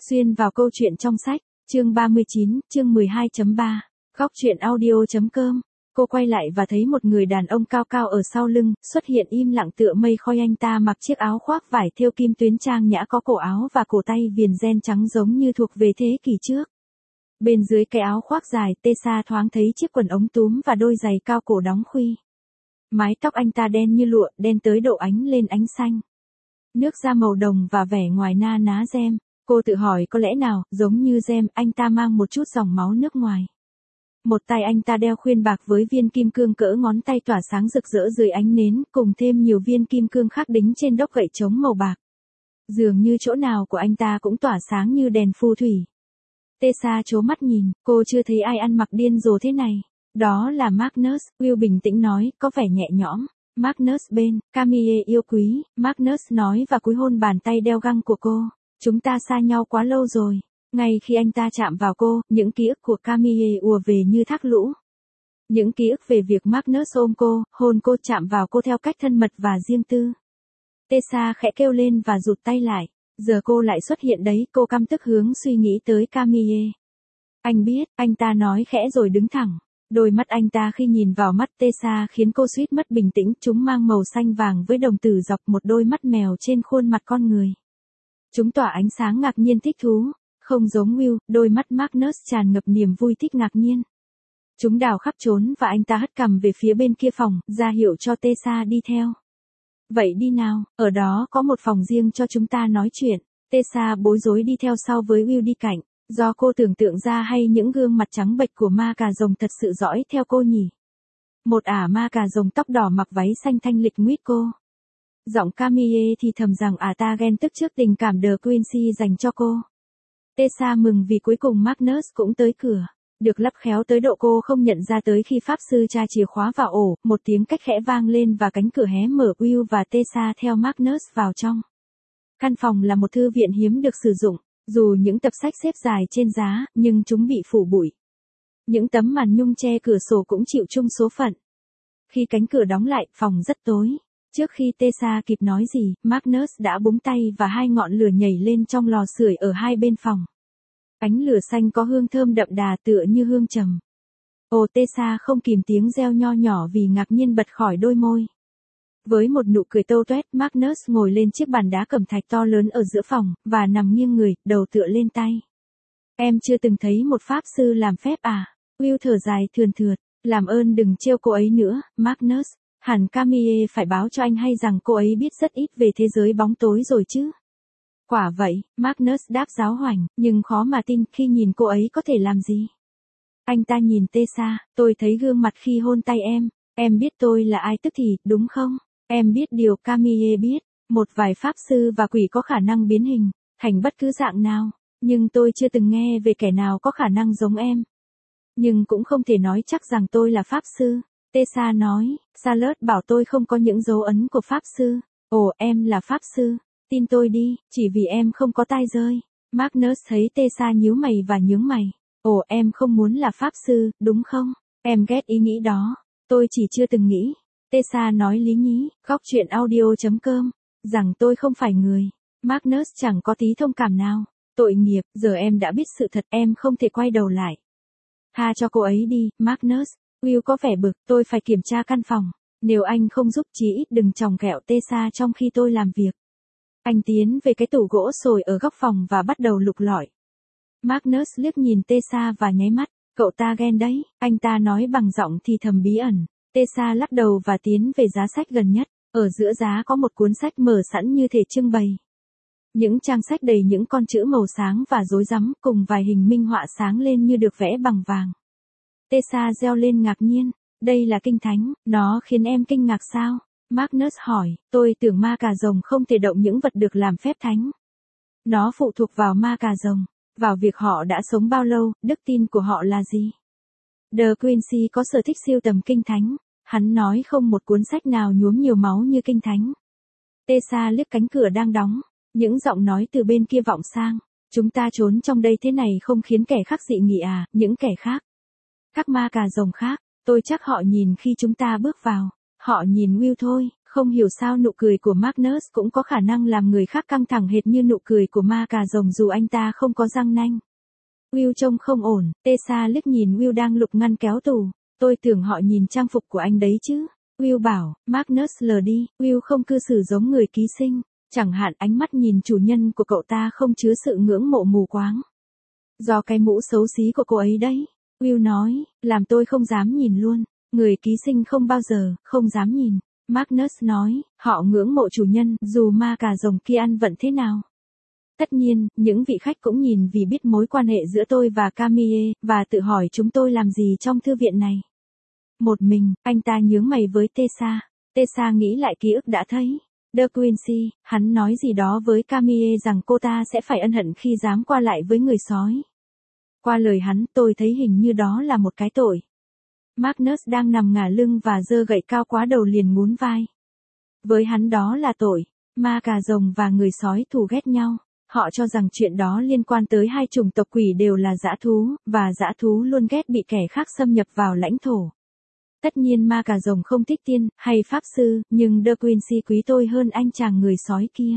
Xuyên vào câu chuyện trong sách, chương 39, chương 12.3, góc truyện audio.com. Cô quay lại và thấy một người đàn ông cao cao ở sau lưng, xuất hiện im lặng tựa mây khói. Anh ta mặc chiếc áo khoác vải thêu kim tuyến trang nhã, có cổ áo và cổ tay viền ren trắng giống như thuộc về thế kỷ trước. Bên dưới cái áo khoác dài, Tessa thoáng thấy chiếc quần ống túm và đôi giày cao cổ đóng khuy. Mái tóc anh ta đen như lụa, đen tới độ ánh lên ánh xanh. Nước da màu đồng và vẻ ngoài na ná gem. Cô tự hỏi có lẽ nào, giống như gem, anh ta mang một chút dòng máu nước ngoài. Một tay anh ta đeo khuyên bạc với viên kim cương cỡ ngón tay tỏa sáng rực rỡ dưới ánh nến, cùng thêm nhiều viên kim cương khác đính trên đốc gậy trống màu bạc. Dường như chỗ nào của anh ta cũng tỏa sáng như đèn phù thủy. Tessa trố mắt nhìn, cô chưa thấy ai ăn mặc điên rồ thế này. Đó là Magnus, Will bình tĩnh nói, có vẻ nhẹ nhõm. Magnus bên, Camille yêu quý, Magnus nói và cúi hôn bàn tay đeo găng của cô. Chúng ta xa nhau quá lâu rồi. Ngay khi anh ta chạm vào cô, những ký ức của Camille ùa về như thác lũ. Những ký ức về việc Magnus ôm cô, hôn cô, chạm vào cô theo cách thân mật và riêng tư. Tessa khẽ kêu lên và rụt tay lại. Giờ cô lại xuất hiện đấy, cô căm tức hướng suy nghĩ tới Camille. Anh biết, anh ta nói khẽ rồi đứng thẳng. Đôi mắt anh ta khi nhìn vào mắt Tessa khiến cô suýt mất bình tĩnh, chúng mang màu xanh vàng với đồng tử dọc, một đôi mắt mèo trên khuôn mặt con người. Chúng tỏa ánh sáng ngạc nhiên thích thú, không giống Will, đôi mắt Magnus tràn ngập niềm vui thích ngạc nhiên. Chúng đào khắp trốn và anh ta hất cằm về phía bên kia phòng, ra hiệu cho Tessa đi theo. Vậy đi nào, ở đó có một phòng riêng cho chúng ta nói chuyện. Tessa bối rối đi theo sau với Will đi cạnh. Do cô tưởng tượng ra hay những gương mặt trắng bệch của ma cà rồng thật sự dõi theo cô nhỉ? Một ả ma cà rồng tóc đỏ mặc váy xanh thanh lịch nguyết cô. Giọng Camille thì thầm rằng ả ta ghen tức trước tình cảm De Quincy dành cho cô. Tessa mừng vì cuối cùng Magnus cũng tới cửa. Được lắp khéo tới độ cô không nhận ra tới khi pháp sư tra chìa khóa vào ổ, một tiếng cách khẽ vang lên và cánh cửa hé mở. Will và Tessa theo Magnus vào trong. Căn phòng là một thư viện hiếm được sử dụng. Dù những tập sách xếp dài trên giá, nhưng chúng bị phủ bụi. Những tấm màn nhung che cửa sổ cũng chịu chung số phận. Khi cánh cửa đóng lại, phòng rất tối. Trước khi Tessa kịp nói gì, Magnus đã búng tay và hai ngọn lửa nhảy lên trong lò sưởi ở hai bên phòng. Ánh lửa xanh có hương thơm đậm đà tựa như hương trầm. Ồ, Tessa không kìm tiếng reo nho nhỏ vì ngạc nhiên bật khỏi đôi môi. Với một nụ cười tâu tuét, Magnus ngồi lên chiếc bàn đá cẩm thạch to lớn ở giữa phòng, và nằm nghiêng người, đầu tựa lên tay. Em chưa từng thấy một pháp sư làm phép à? Will thở dài thườn thượt, làm ơn đừng trêu cô ấy nữa, Magnus. Hẳn Camille phải báo cho anh hay rằng cô ấy biết rất ít về thế giới bóng tối rồi chứ. Quả vậy, Magnus đáp giáo hoành, nhưng khó mà tin khi nhìn cô ấy có thể làm gì. Anh ta nhìn Tessa, tôi thấy gương mặt khi hôn tay em biết tôi là ai tức thì, đúng không? Em biết điều Camille biết, một vài pháp sư và quỷ có khả năng biến hình, thành bất cứ dạng nào, nhưng tôi chưa từng nghe về kẻ nào có khả năng giống em. Nhưng cũng không thể nói chắc rằng tôi là pháp sư, Tessa nói, Charlotte bảo tôi không có những dấu ấn của pháp sư. Ồ, em là pháp sư, tin tôi đi, chỉ vì em không có tai rơi. Magnus thấy Tessa nhíu mày và nhướng mày. Ồ, em không muốn là pháp sư, đúng không? Em ghét ý nghĩ đó. Tôi chỉ chưa từng nghĩ. Tessa nói lý nhí, góc truyện audio.com, rằng tôi không phải người. Magnus chẳng có tí thông cảm nào. Tội nghiệp, giờ em đã biết sự thật, em không thể quay đầu lại. Tha cho cô ấy đi, Magnus. Will có vẻ bực, tôi phải kiểm tra căn phòng. Nếu anh không giúp chí ít đừng chòng ghẹo Tessa trong khi tôi làm việc. Anh tiến về cái tủ gỗ sồi ở góc phòng và bắt đầu lục lọi. Magnus liếc nhìn Tessa và nháy mắt. Cậu ta ghen đấy, anh ta nói bằng giọng thì thầm bí ẩn. Tessa lắc đầu và tiến về giá sách gần nhất. Ở giữa giá có một cuốn sách mở sẵn như thể trưng bày. Những trang sách đầy những con chữ màu sáng và rối rắm, cùng vài hình minh họa sáng lên như được vẽ bằng vàng. Tessa reo lên ngạc nhiên. Đây là kinh thánh, nó khiến em kinh ngạc sao? Magnus hỏi, tôi tưởng ma cà rồng không thể động những vật được làm phép thánh. Nó phụ thuộc vào ma cà rồng, vào việc họ đã sống bao lâu, đức tin của họ là gì. De Quincy có sở thích sưu tầm kinh thánh, hắn nói không một cuốn sách nào nhuốm nhiều máu như kinh thánh. Tessa liếc cánh cửa đang đóng, những giọng nói từ bên kia vọng sang. Chúng ta trốn trong đây thế này không khiến kẻ khác dị nghị à, những kẻ khác. Các ma cà rồng khác, tôi chắc họ nhìn khi chúng ta bước vào. Họ nhìn Will thôi, Không hiểu sao nụ cười của Magnus cũng có khả năng làm người khác căng thẳng hệt như nụ cười của ma cà rồng dù anh ta không có răng nanh. Will trông không ổn, Tessa liếc nhìn Will đang lục ngăn kéo tủ. Tôi tưởng họ nhìn trang phục của anh đấy chứ. Will bảo, Magnus lờ đi, Will không cư xử giống người ký sinh. Chẳng hạn ánh mắt nhìn chủ nhân của cậu ta không chứa sự ngưỡng mộ mù quáng. Do cái mũ xấu xí của cô ấy đấy. Will nói, làm tôi không dám nhìn luôn. Người ký sinh không bao giờ, không dám nhìn. Magnus nói, họ ngưỡng mộ chủ nhân, dù ma cà rồng kia ăn vận thế nào. Tất nhiên, những vị khách cũng nhìn vì biết mối quan hệ giữa tôi và Camille, và tự hỏi chúng tôi làm gì trong thư viện này. Một mình, anh ta nhướng mày với Tessa. Tessa nghĩ lại ký ức đã thấy. De Quincy, hắn nói gì đó với Camille rằng cô ta sẽ phải ân hận khi dám qua lại với người sói. Qua lời hắn, tôi thấy hình như đó là một cái tội. Magnus đang nằm ngả lưng và giơ gậy cao quá đầu liền nhún vai. Với hắn đó là tội. Ma cà rồng và người sói thù ghét nhau. Họ cho rằng chuyện đó liên quan tới hai chủng tộc quỷ đều là dã thú, và dã thú luôn ghét bị kẻ khác xâm nhập vào lãnh thổ. Tất nhiên ma cà rồng không thích tiên, hay pháp sư, nhưng De Quincy quý tôi hơn anh chàng người sói kia.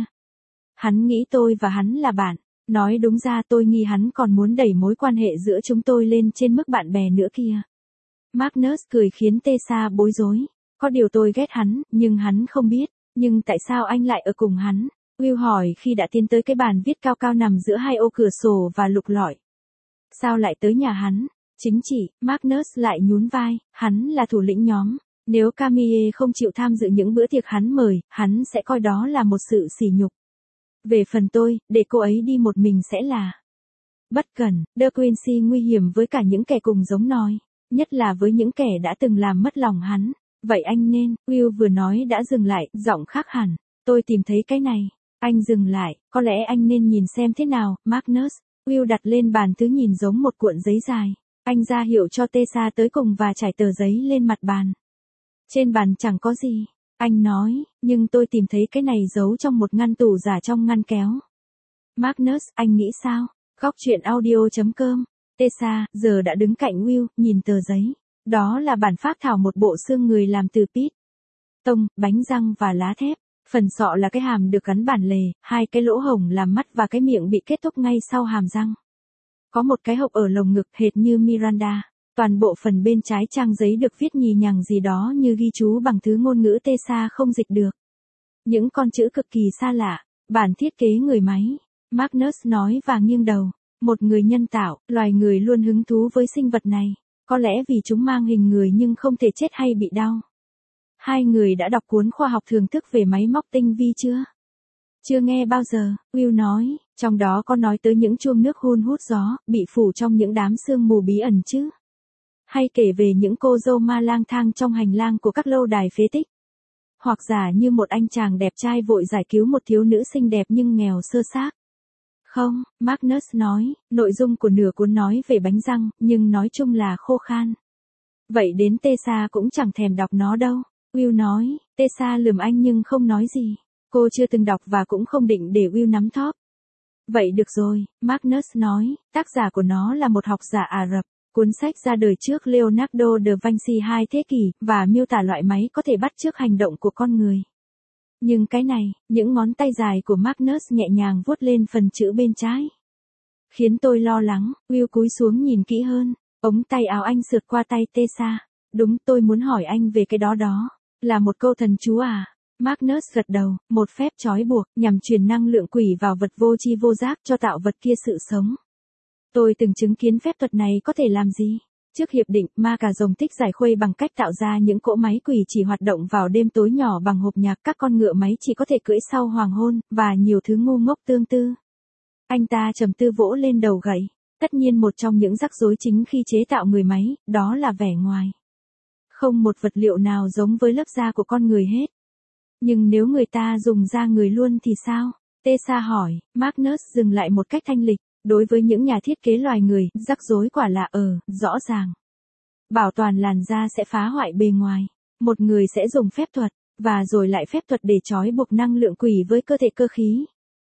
Hắn nghĩ tôi và hắn là bạn. Nói đúng ra tôi nghi hắn còn muốn đẩy mối quan hệ giữa chúng tôi lên trên mức bạn bè nữa kia. Magnus cười khiến Tessa bối rối. Có điều tôi ghét hắn, nhưng hắn không biết. Nhưng tại sao anh lại ở cùng hắn? Will hỏi khi đã tiến tới cái bàn viết cao cao nằm giữa hai ô cửa sổ và lục lọi. Sao lại tới nhà hắn? Chính trị, Magnus lại nhún vai, hắn là thủ lĩnh nhóm. Nếu Camille không chịu tham dự những bữa tiệc hắn mời, hắn sẽ coi đó là một sự sỉ nhục. Về phần tôi, để cô ấy đi một mình sẽ là bất cẩn. De Quincy nguy hiểm với cả những kẻ cùng giống nòi, nhất là với những kẻ đã từng làm mất lòng hắn. Vậy anh nên, Will vừa nói đã dừng lại, giọng khác hẳn. Tôi tìm thấy cái này. Anh dừng lại, có lẽ anh nên nhìn xem thế nào, Magnus. Will đặt lên bàn thứ nhìn giống một cuộn giấy dài. Anh ra hiệu cho Tessa tới cùng và trải tờ giấy lên mặt bàn. Trên bàn chẳng có gì. Anh nói, nhưng tôi tìm thấy cái này giấu trong một ngăn tủ giả trong ngăn kéo. Magnus, anh nghĩ sao? Góc truyện audio.com. Tessa, giờ đã đứng cạnh Will, nhìn tờ giấy. Đó là bản phác thảo một bộ xương người làm từ pít, tông, bánh răng và lá thép. Phần sọ là cái hàm được gắn bản lề, hai cái lỗ hổng làm mắt và cái miệng bị kết thúc ngay sau hàm răng. Có một cái hộc ở lồng ngực hệt như Miranda. Toàn bộ phần bên trái trang giấy được viết nhì nhằng gì đó như ghi chú bằng thứ ngôn ngữ Tessa không dịch được. Những con chữ cực kỳ xa lạ. Bản thiết kế người máy. Magnus nói và nghiêng đầu. Một người nhân tạo, loài người luôn hứng thú với sinh vật này. Có lẽ vì chúng mang hình người nhưng không thể chết hay bị đau. Hai người đã đọc cuốn khoa học thưởng thức về máy móc tinh vi chưa? Chưa nghe bao giờ, Will nói, trong đó có nói tới những chuông nước hun hút gió, bị phủ trong những đám sương mù bí ẩn chứ? Hay kể về những cô dâu ma lang thang trong hành lang của các lâu đài phế tích? Hoặc giả như một anh chàng đẹp trai vội giải cứu một thiếu nữ xinh đẹp nhưng nghèo sơ xác? Không, Magnus nói, nội dung của nửa cuốn nói về bánh răng, nhưng nói chung là khô khan. Vậy đến Tessa cũng chẳng thèm đọc nó đâu. Will nói, Tessa lườm anh nhưng không nói gì. Cô chưa từng đọc và cũng không định để Will nắm thóp. Vậy được rồi, Magnus nói, tác giả của nó là một học giả Ả Rập. Cuốn sách ra đời trước Leonardo da Vinci 2 thế kỷ, và miêu tả loại máy có thể bắt chước hành động của con người. Nhưng cái này, những ngón tay dài của Magnus nhẹ nhàng vuốt lên phần chữ bên trái. Khiến tôi lo lắng, Will cúi xuống nhìn kỹ hơn, ống tay áo anh sượt qua tay Tessa. Đúng, tôi muốn hỏi anh về cái đó. Là một câu thần chú à? Magnus gật đầu, một phép trói buộc, nhằm truyền năng lượng quỷ vào vật vô tri vô giác cho tạo vật kia sự sống. Tôi từng chứng kiến phép thuật này có thể làm gì? Trước hiệp định, ma cà rồng thích giải khuây bằng cách tạo ra những cỗ máy quỷ chỉ hoạt động vào đêm tối nhỏ bằng hộp nhạc, các con ngựa máy chỉ có thể cưỡi sau hoàng hôn, và nhiều thứ ngu ngốc tương tự. Anh ta trầm tư vỗ lên đầu gậy. Tất nhiên một trong những rắc rối chính khi chế tạo người máy, đó là vẻ ngoài. Không một vật liệu nào giống với lớp da của con người hết. Nhưng nếu người ta dùng da người luôn thì sao? Tessa hỏi. Magnus dừng lại một cách thanh lịch. Đối với những nhà thiết kế loài người, rắc rối quả là rõ ràng. Bảo toàn làn da sẽ phá hoại bề ngoài. Một người sẽ dùng phép thuật, và rồi lại phép thuật để trói buộc năng lượng quỷ với cơ thể cơ khí.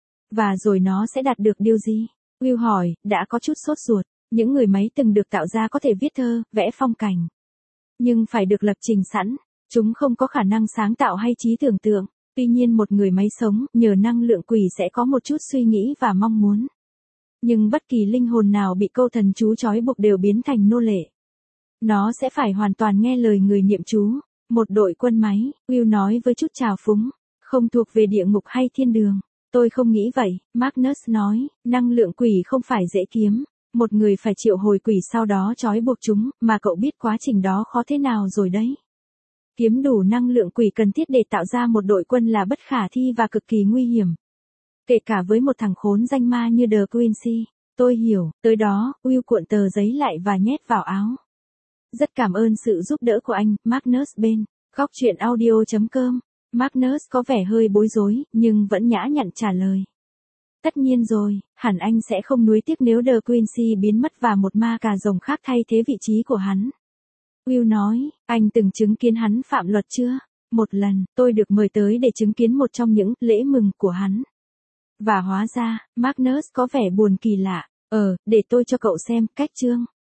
Và rồi nó sẽ đạt được điều gì? Will hỏi, đã có chút sốt ruột. Những người máy từng được tạo ra có thể viết thơ, vẽ phong cảnh. Nhưng phải được lập trình sẵn. Chúng không có khả năng sáng tạo hay trí tưởng tượng. Tuy nhiên một người máy sống, nhờ năng lượng quỷ sẽ có một chút suy nghĩ và mong muốn. Nhưng bất kỳ linh hồn nào bị câu thần chú trói buộc đều biến thành nô lệ. Nó sẽ phải hoàn toàn nghe lời người niệm chú. Một đội quân máy, Will nói với chút trào phúng. Không thuộc về địa ngục hay thiên đường. Tôi không nghĩ vậy, Magnus nói, năng lượng quỷ không phải dễ kiếm. Một người phải triệu hồi quỷ sau đó trói buộc chúng, mà cậu biết quá trình đó khó thế nào rồi đấy. Kiếm đủ năng lượng quỷ cần thiết để tạo ra một đội quân là bất khả thi và cực kỳ nguy hiểm. Kể cả với một thằng khốn danh ma như The Quincy. Tôi hiểu, tới đó, Will cuộn tờ giấy lại và nhét vào áo. Rất cảm ơn sự giúp đỡ của anh, Magnus bên. Góc chuyện audio.com. Magnus có vẻ hơi bối rối, nhưng vẫn nhã nhặn trả lời. Tất nhiên rồi, hẳn anh sẽ không nuối tiếc nếu The Quincy biến mất và một ma cà rồng khác thay thế vị trí của hắn. Will nói, anh từng chứng kiến hắn phạm luật chưa? Một lần, tôi được mời tới để chứng kiến một trong những lễ mừng của hắn. Và hóa ra, Magnus có vẻ buồn kỳ lạ. Để tôi cho cậu xem cách chương.